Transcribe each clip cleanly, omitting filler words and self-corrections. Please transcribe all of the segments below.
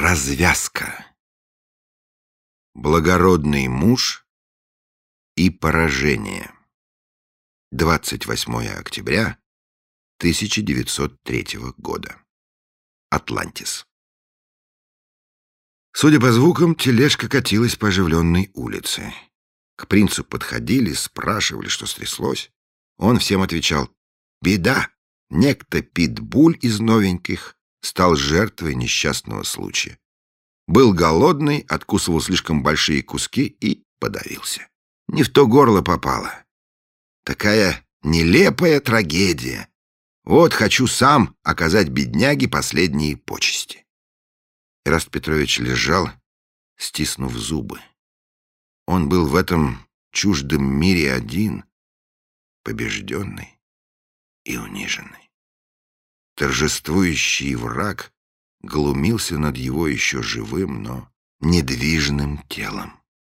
Развязка. Благородный муж и поражение. 28 октября 1903 года. Атлантис. Судя по звукам, тележка катилась по оживленной улице. К принцу подходили, спрашивали, что стряслось. Он всем отвечал: «Беда! Некто Питбуль из новеньких стал жертвой несчастного случая. Был голодный, откусывал слишком большие куски и подавился. Не в то горло попало. Такая нелепая трагедия. Вот хочу сам оказать бедняге последние почести». Эраст Петрович лежал, стиснув зубы. Он был в этом чуждом мире один, побежденный и униженный. Торжествующий враг глумился над его еще живым, но недвижным телом.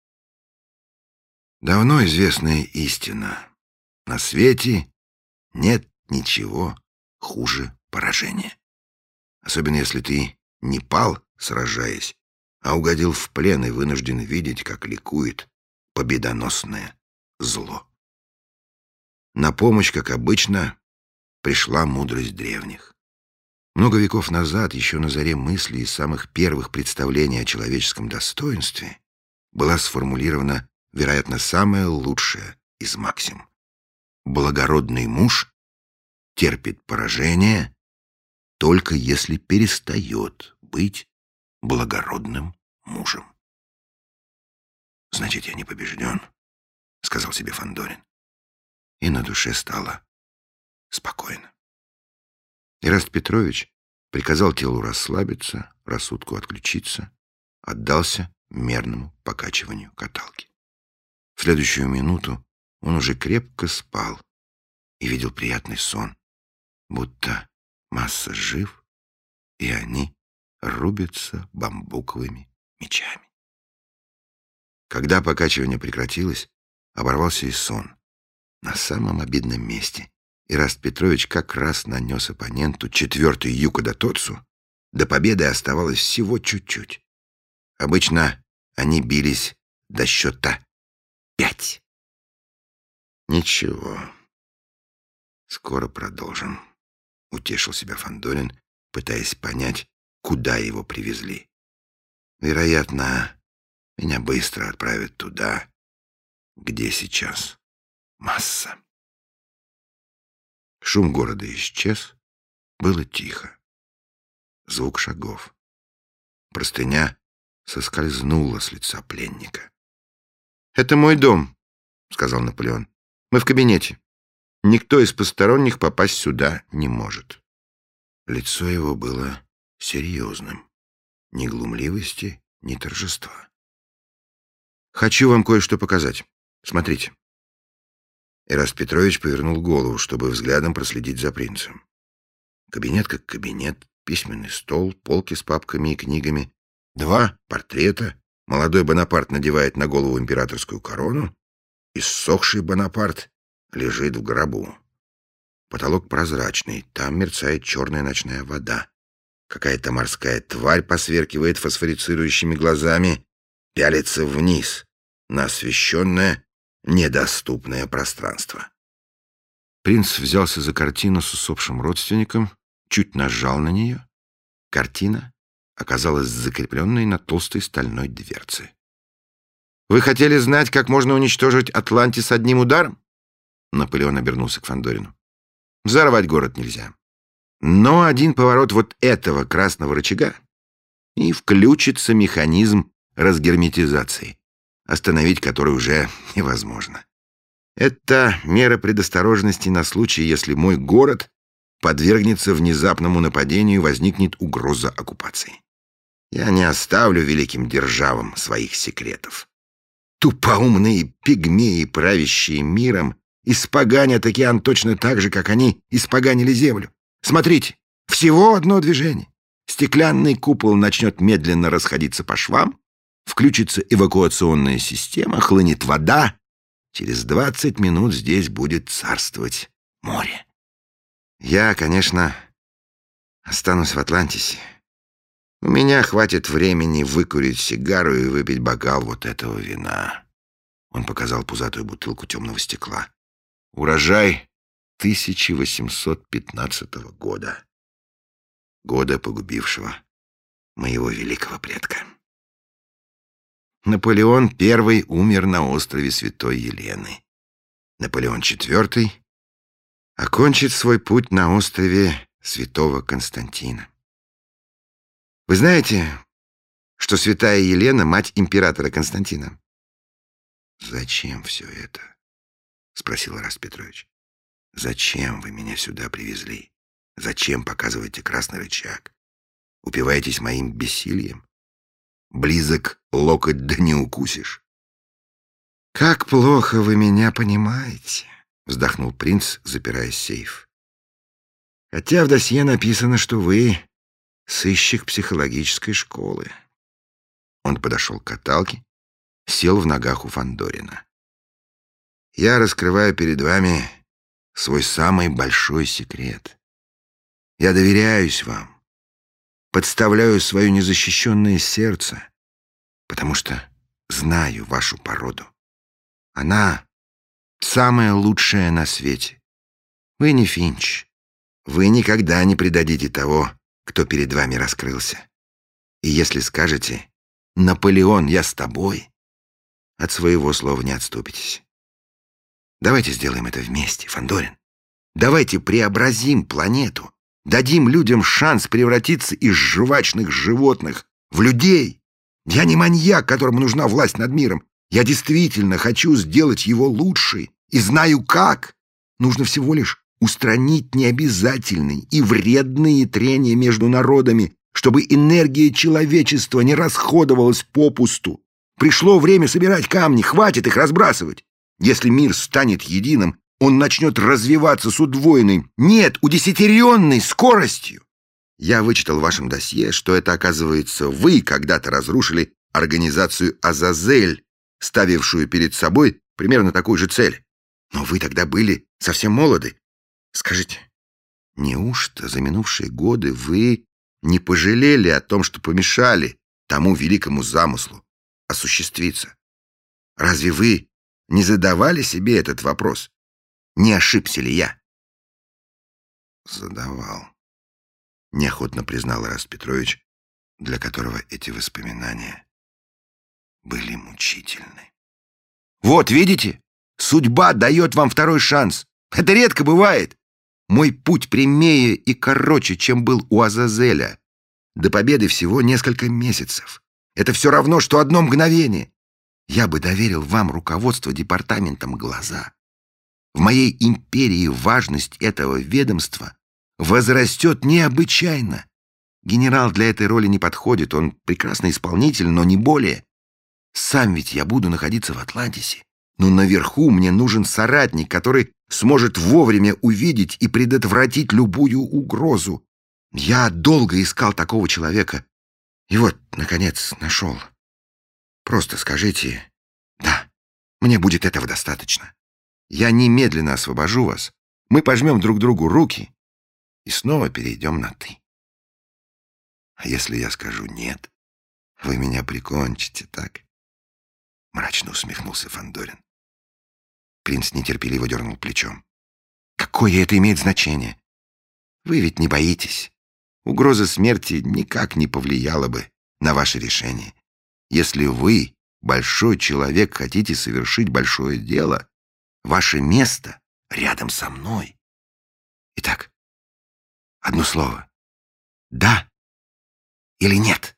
Давно известная истина: на свете нет ничего хуже поражения. Особенно если ты не пал, сражаясь, а угодил в плен и вынужден видеть, как ликует победоносное зло. На помощь, как обычно, пришла мудрость древних. Много веков назад, еще на заре мыслей и самых первых представлений о человеческом достоинстве, была сформулирована, вероятно, самая лучшая из максим: благородный муж терпит поражение только если перестает быть благородным мужем. «Значит, я не побежден», — сказал себе Фандорин. И на душе стало спокойно. Эраст Петрович приказал телу расслабиться, рассудку отключиться, отдался мерному покачиванию каталки. В следующую минуту он уже крепко спал и видел приятный сон, будто Масса жив, и они рубятся бамбуковыми мечами. Когда покачивание прекратилось, оборвался и сон. На самом обидном месте Эраст Петрович как раз нанес оппоненту 4-й юкодотоцу. До победы оставалось всего чуть-чуть. Обычно они бились до счета 5. «Ничего, скоро продолжим», — утешил себя Фандорин, пытаясь понять, куда его привезли. «Вероятно, меня быстро отправят туда, где сейчас Масса». Шум города исчез, было тихо. Звук шагов. Простыня соскользнула с лица пленника. «Это мой дом», — сказал Наполеон. «Мы в кабинете. Никто из посторонних попасть сюда не может». Лицо его было серьезным. Ни глумливости, ни торжества. «Хочу вам кое-что показать. Смотрите». Эраст Петрович повернул голову, чтобы взглядом проследить за принцем. Кабинет как кабинет, письменный стол, полки с папками и книгами, 2 портрета. Молодой Бонапарт надевает на голову императорскую корону, иссохший Бонапарт лежит в гробу. Потолок прозрачный, там мерцает черная ночная вода. Какая-то морская тварь посверкивает фосфорицирующими глазами, пялится вниз на освещенное недоступное пространство. Принц взялся за картину с усопшим родственником, чуть нажал на нее. Картина оказалась закрепленной на толстой стальной дверце. «Вы хотели знать, как можно уничтожить Атлантис одним ударом?» Наполеон обернулся к Фандорину. «Взорвать город нельзя. Но один поворот вот этого красного рычага, и включится механизм разгерметизации, остановить который уже невозможно. Это мера предосторожности на случай, если мой город подвергнется внезапному нападению и возникнет угроза оккупации. Я не оставлю великим державам своих секретов. Тупоумные пигмеи, правящие миром, испоганят океан точно так же, как они испоганили землю. Смотрите, всего одно движение. Стеклянный купол начнет медленно расходиться по швам, включится эвакуационная система, хлынет вода. Через 20 минут здесь будет царствовать море. Я, конечно, останусь в Атлантисе. У меня хватит времени выкурить сигару и выпить бокал вот этого вина. Он показал пузатую бутылку темного стекла. Урожай 1815 года. Года, погубившего моего великого предка. Наполеон I умер на острове Святой Елены. Наполеон IV окончит свой путь на острове Святого Константина. Вы знаете, что Святая Елена — мать императора Константина? «Зачем все это?» — спросил Эраст Петрович. «Зачем вы меня сюда привезли? Зачем показываете красный рычаг? Упиваетесь моим бессилием? Близок локоть, да не укусишь». «Как плохо вы меня понимаете», — вздохнул принц, запирая сейф. «Хотя в досье написано, что вы сыщик психологической школы». Он подошел к каталке, сел в ногах у Фандорина. «Я раскрываю перед вами свой самый большой секрет. Я доверяюсь вам, подставляю свое незащищенное сердце, потому что знаю вашу породу. Она самая лучшая на свете. Вы не Финч. Вы никогда не предадите того, кто перед вами раскрылся. И если скажете: «Наполеон, я с тобой», от своего слова не отступитесь. Давайте сделаем это вместе, Фандорин. Давайте преобразим планету. Дадим людям шанс превратиться из жвачных животных в людей. Я не маньяк, которому нужна власть над миром. Я действительно хочу сделать его лучше. И знаю как. Нужно всего лишь устранить необязательные и вредные трения между народами, чтобы энергия человечества не расходовалась попусту. Пришло время собирать камни, хватит их разбрасывать. Если мир станет единым, он начнет развиваться с удвоенной, нет, удесятеренной скоростью. Я вычитал в вашем досье, что это, оказывается, вы когда-то разрушили организацию «Азазель», ставившую перед собой примерно такую же цель. Но вы тогда были совсем молоды. Скажите, неужто за минувшие годы вы не пожалели о том, что помешали тому великому замыслу осуществиться? Разве вы не задавали себе этот вопрос? Не ошибся ли я? Задавал. Неохотно признал Эраст Петрович, для которого эти воспоминания были мучительны. Вот, видите? Судьба дает вам второй шанс. Это редко бывает. Мой путь прямее и короче, чем был у Азазеля. До победы всего несколько месяцев. Это все равно, что одно мгновение. Я бы доверил вам руководство департаментом глаза. В моей империи важность этого ведомства возрастет необычайно. Генерал для этой роли не подходит, он прекрасный исполнитель, но не более. Сам ведь я буду находиться в Атлантисе, но наверху мне нужен соратник, который сможет вовремя увидеть и предотвратить любую угрозу. Я долго искал такого человека, и вот, наконец, нашел. Просто скажите: «Да, мне будет этого достаточно». Я немедленно освобожу вас, мы пожмем друг другу руки и снова перейдем на «ты». А если я скажу «нет», вы меня прикончите, так? Мрачно усмехнулся Фандорин. Принц нетерпеливо дернул плечом. Какое это имеет значение? Вы ведь не боитесь. Угроза смерти никак не повлияла бы на ваше решение. Если вы, большой человек, хотите совершить большое дело, ваше место рядом со мной. Итак, одно слово. Да или нет?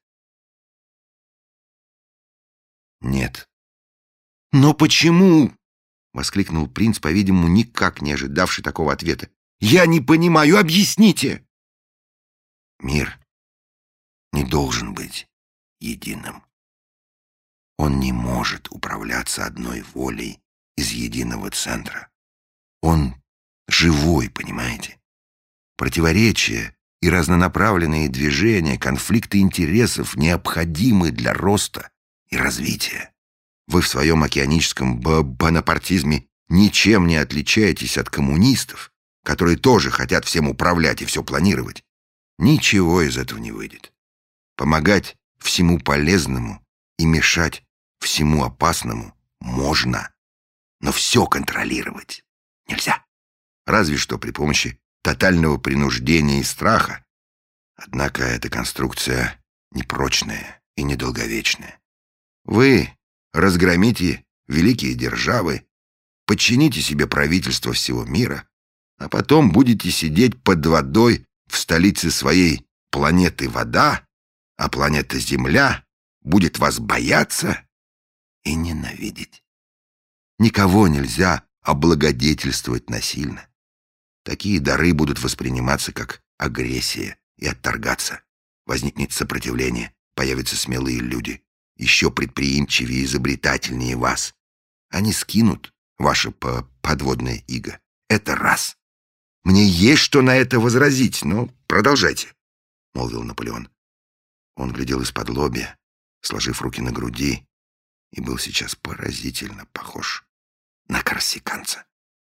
Нет. Но почему? Воскликнул принц, по-видимому, никак не ожидавший такого ответа. Я не понимаю, объясните. Мир не должен быть единым. Он не может управляться одной волей из единого центра. Он живой, понимаете? Противоречия и разнонаправленные движения, конфликты интересов необходимы для роста и развития. Вы в своем океаническом бонапартизме ничем не отличаетесь от коммунистов, которые тоже хотят всем управлять и все планировать. Ничего из этого не выйдет. Помогать всему полезному и мешать всему опасному можно, но все контролировать нельзя. Разве что при помощи тотального принуждения и страха. Однако эта конструкция непрочная и недолговечная. Вы разгромите великие державы, подчините себе правительство всего мира, а потом будете сидеть под водой в столице своей планеты вода, а планета Земля будет вас бояться и ненавидеть. Никого нельзя облагодетельствовать насильно. Такие дары будут восприниматься как агрессия и отторгаться. Возникнет сопротивление, появятся смелые люди, еще предприимчивее и изобретательнее вас. Они скинут ваше подводное иго. Это раз. Мне есть что на это возразить, но продолжайте, — молвил Наполеон. Он глядел из-под-лобья, сложив руки на груди, и был сейчас поразительно похож на корсиканца.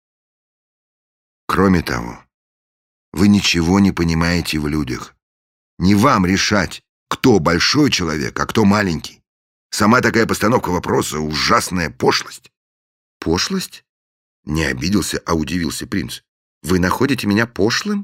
Кроме того, вы ничего не понимаете в людях. Не вам решать, кто большой человек, а кто маленький. Сама такая постановка вопроса — ужасная пошлость. Пошлость? Не обиделся, а удивился принц. Вы находите меня пошлым?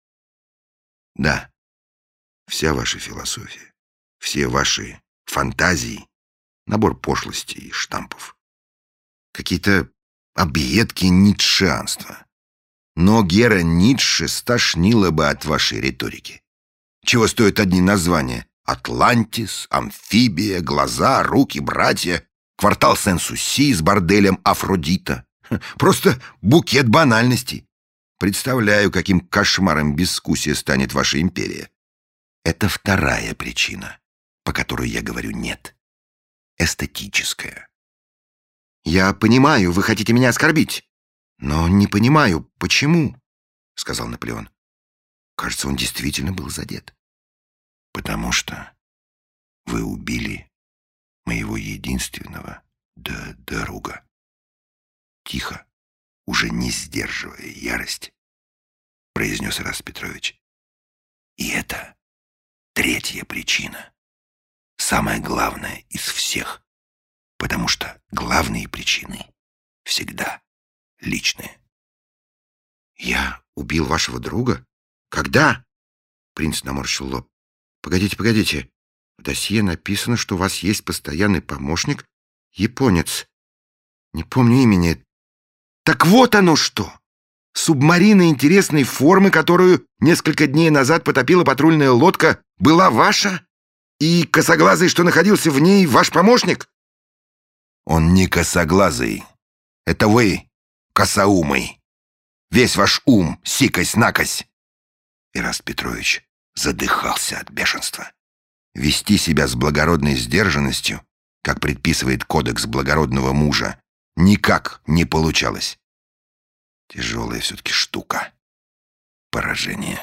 Да. Вся ваша философия, все ваши фантазии — набор пошлостей и штампов. Какие-то объедки ницшеанства. Но Гера Ницше стошнило бы от вашей риторики. Чего стоят одни названия: Атлантис, Амфибия, Глаза, Руки, Братья, квартал Сен-Суси с борделем Афродита. Просто букет банальностей. Представляю, каким кошмаром безвкусия станет ваша империя. Это вторая причина, по которой я говорю «нет». Эстетическая. «Я понимаю, вы хотите меня оскорбить, но не понимаю, почему», — сказал Наполеон. Кажется, он действительно был задет. «Потому что вы убили моего единственного друга». Тихо, уже не сдерживая ярость, произнес Ираст Петрович. И это третья причина, самая главная из всех, потому что главные причины всегда личные. «Я убил вашего друга? Когда?» Принц наморщил лоб. «Погодите. В досье написано, что у вас есть постоянный помощник, японец. Не помню имени. Так вот оно что! Субмарина интересной формы, которую несколько дней назад потопила патрульная лодка, была ваша? И косоглазый, что находился в ней, ваш помощник?» «Он не косоглазый. Это вы, косоумый. Весь ваш ум сикось-накось». Ираст Петрович задыхался от бешенства. Вести себя с благородной сдержанностью, как предписывает кодекс благородного мужа, никак не получалось. Тяжелая все-таки штука. Поражение.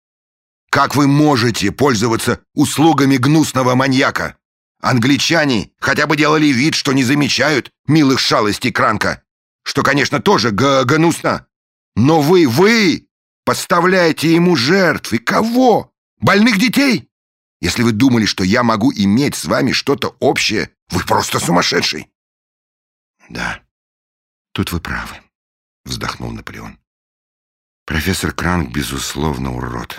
Как вы можете пользоваться услугами гнусного маньяка? Англичане хотя бы делали вид, что не замечают милых шалостей Кранка, что, конечно, тоже гнусно. Но вы подставляете ему жертв. И кого? Больных детей? Если вы думали, что я могу иметь с вами что-то общее, вы просто сумасшедший. «Да, тут вы правы», — вздохнул Наполеон. «Профессор Кранк, безусловно, урод.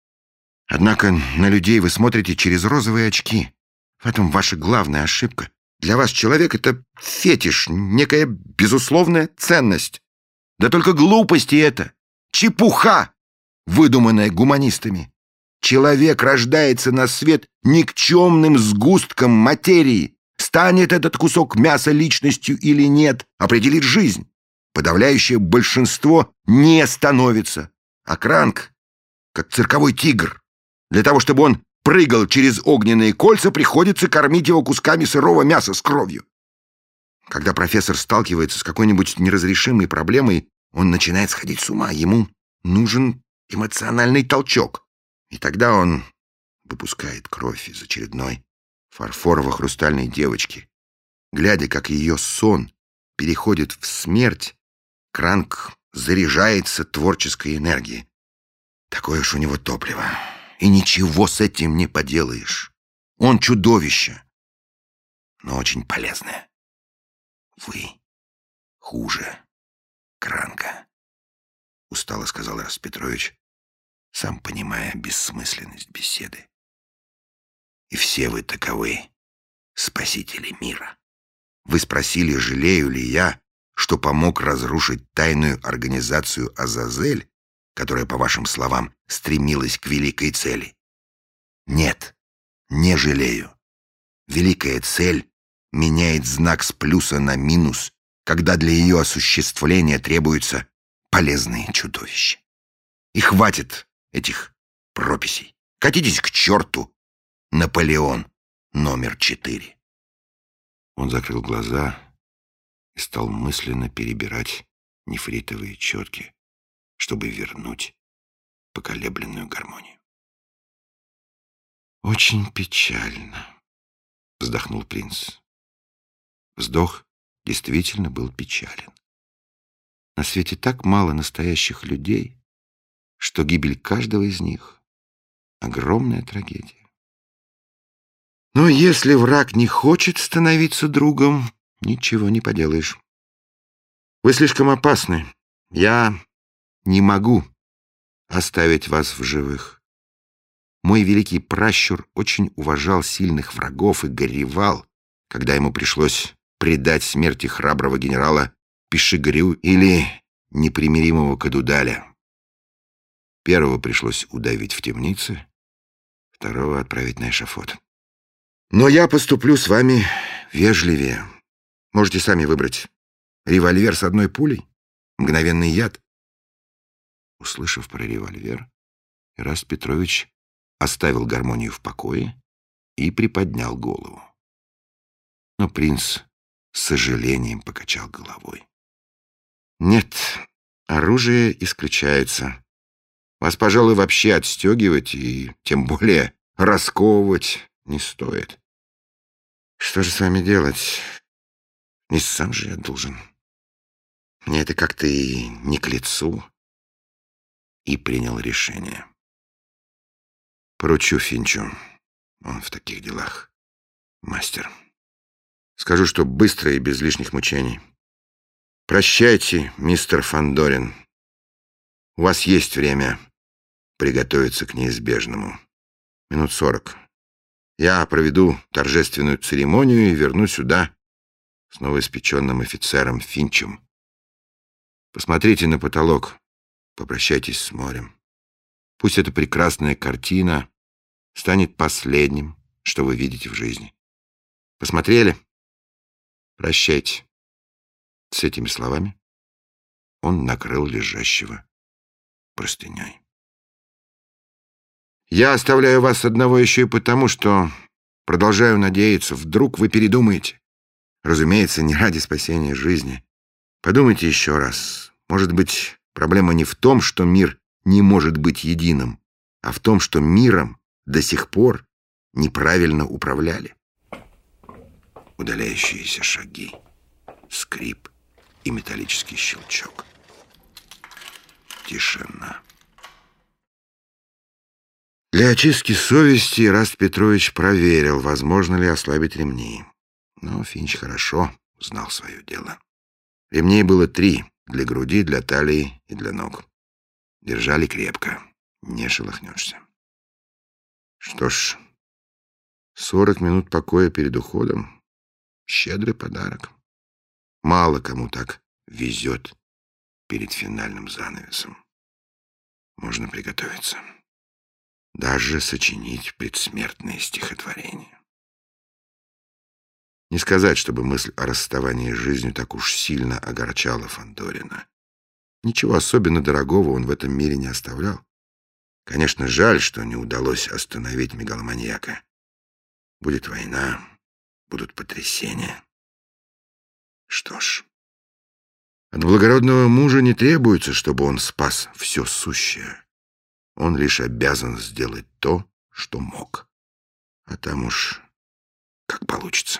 Однако на людей вы смотрите через розовые очки. В этом ваша главная ошибка. Для вас человек — это фетиш, некая безусловная ценность. Да только глупости это, чепуха, выдуманная гуманистами. Человек рождается на свет никчемным сгустком материи. Станет этот кусок мяса личностью или нет, определит жизнь. Подавляющее большинство не становится. А Кранк, как цирковой тигр. Для того, чтобы он прыгал через огненные кольца, приходится кормить его кусками сырого мяса с кровью. Когда профессор сталкивается с какой-нибудь неразрешимой проблемой, он начинает сходить с ума. Ему нужен эмоциональный толчок. И тогда он выпускает кровь из очередной фарфорово-хрустальной девочки. Глядя, как ее сон переходит в смерть, Кранк заряжается творческой энергией. Такое уж у него топливо. И ничего с этим не поделаешь. Он чудовище, но очень полезное. Вы хуже Кранка, устало сказал Ираст Петрович, сам понимая бессмысленность беседы. И все вы таковы, спасители мира. Вы спросили, жалею ли я, что помог разрушить тайную организацию Азазель, которая, по вашим словам, стремилась к великой цели. Нет, не жалею. Великая цель меняет знак с плюса на минус, когда для ее осуществления требуются полезные чудовища. И хватит этих прописей. Катитесь к черту, Наполеон номер 4. Он закрыл глаза и стал мысленно перебирать нефритовые четки, чтобы вернуть поколебленную гармонию. «Очень печально», — вздохнул принц. Вздох действительно был печален. На свете так мало настоящих людей, что гибель каждого из них — огромная трагедия. Но если враг не хочет становиться другом, ничего не поделаешь. Вы слишком опасны. Я не могу оставить вас в живых. Мой великий пращур очень уважал сильных врагов и горевал, когда ему пришлось предать смерти храброго генерала Пишигрю или непримиримого Кадудаля. Первого пришлось удавить в темнице, второго отправить на эшафот. Но я поступлю с вами вежливее. Можете сами выбрать. Револьвер с одной пулей? Мгновенный яд? Услышав про револьвер, Ираст Петрович оставил гармонию в покое и приподнял голову. Но принц с сожалением покачал головой. Нет, оружие исключается. Вас, пожалуй, вообще отстегивать и тем более расковывать не стоит. Что же с вами делать? Не сам же я должен. Мне это как-то и не к лицу. И принял решение. Поручу Финчу. Он в таких делах мастер. Скажу, что быстро и без лишних мучений. Прощайте, мистер Фандорин. У вас есть время приготовиться к неизбежному. Минут 40. Я проведу торжественную церемонию и верну сюда с новоиспеченным офицером Финчем. Посмотрите на потолок, попрощайтесь с морем. Пусть эта прекрасная картина станет последним, что вы видите в жизни. Посмотрели? Прощайте. С этими словами он накрыл лежащего простыней. Я оставляю вас одного еще и потому, что продолжаю надеяться, вдруг вы передумаете. Разумеется, не ради спасения жизни. Подумайте еще раз. Может быть, проблема не в том, что мир не может быть единым, а в том, что миром до сих пор неправильно управляли. Удаляющиеся шаги, скрип и металлический щелчок. Тишина. Для очистки совести Ираст Петрович проверил, возможно ли ослабить ремни. Но Финч хорошо знал свое дело. Ремней было 3 — для груди, для талии и для ног. Держали крепко, не шелохнешься. Что ж, 40 минут покоя перед уходом — щедрый подарок. Мало кому так везет перед финальным занавесом. Можно приготовиться. Даже сочинить предсмертное стихотворение. Не сказать, чтобы мысль о расставании с жизнью так уж сильно огорчала Фандорина. Ничего особенно дорогого он в этом мире не оставлял. Конечно, жаль, что не удалось остановить мегаломаньяка. Будет война, будут потрясения. Что ж, от благородного мужа не требуется, чтобы он спас все сущее. Он лишь обязан сделать то, что мог. А там уж как получится.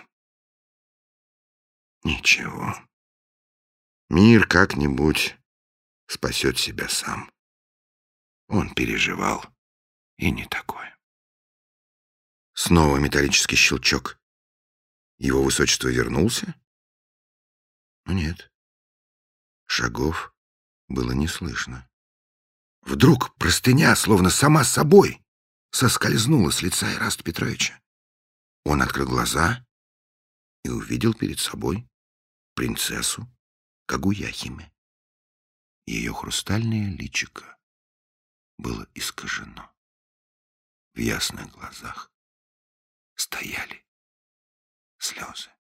Ничего. Мир как-нибудь спасет себя сам. Он переживал и не такое. Снова металлический щелчок. Его высочество вернулся? Но нет. Шагов было не слышно. Вдруг простыня, словно сама собой, соскользнула с лица Ираста Петровича. Он открыл глаза и увидел перед собой принцессу Кагуяхиме. Ее хрустальное личико было искажено. В ясных глазах стояли слезы.